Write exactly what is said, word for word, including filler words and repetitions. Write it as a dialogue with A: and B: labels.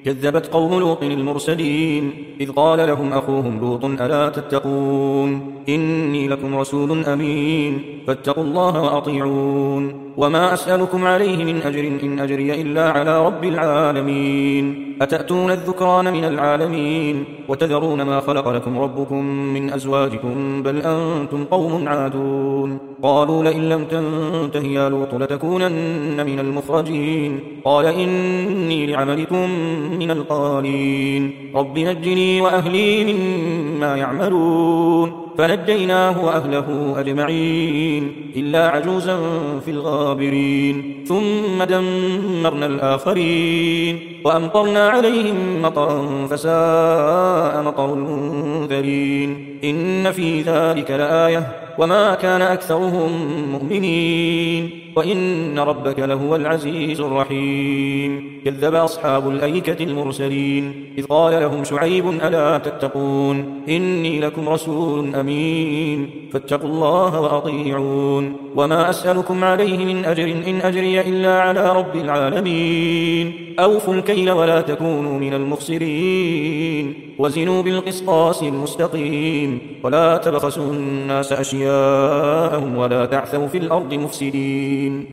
A: كذبت قوم لوط المرسلين إذ قال لهم أخوهم لوط ألا تتقون إني لكم رسول أمين فاتقوا الله وأطيعون وما أسألكم عليه من أجر إن أجري إلا على رب العالمين أتأتون الذكران من العالمين وتذرون ما خلق لكم ربكم من أزواجكم بل أنتم قوم عادون قالوا لئن لم تنته يا لوط لتكونن من المخرجين قال إني لعملكم من القالين رب نجني وأهلي مما يعملون فنجيناه وأهله أجمعين إلا عجوزا في الغابرين ثم دمرنا الآخرين وأمطرنا عليهم مطرا فساء مطر المنذرين إن في ذلك لآية وما كان أكثرهم مؤمنين وإن ربك لهو العزيز الرحيم كذب أصحاب الأيكة المرسلين إذ قال لهم شعيب ألا تتقون إني لكم رسول أمين فاتقوا الله وأطيعون وما أسألكم عليه من أجر إن أجري إلا على رب العالمين أوفوا الكيل ولا تكونوا من المخسرين وزنوا بالقسطاس المستقيم ولا تبخسوا الناس أشياءهم ولا تعثوا في الأرض مفسدين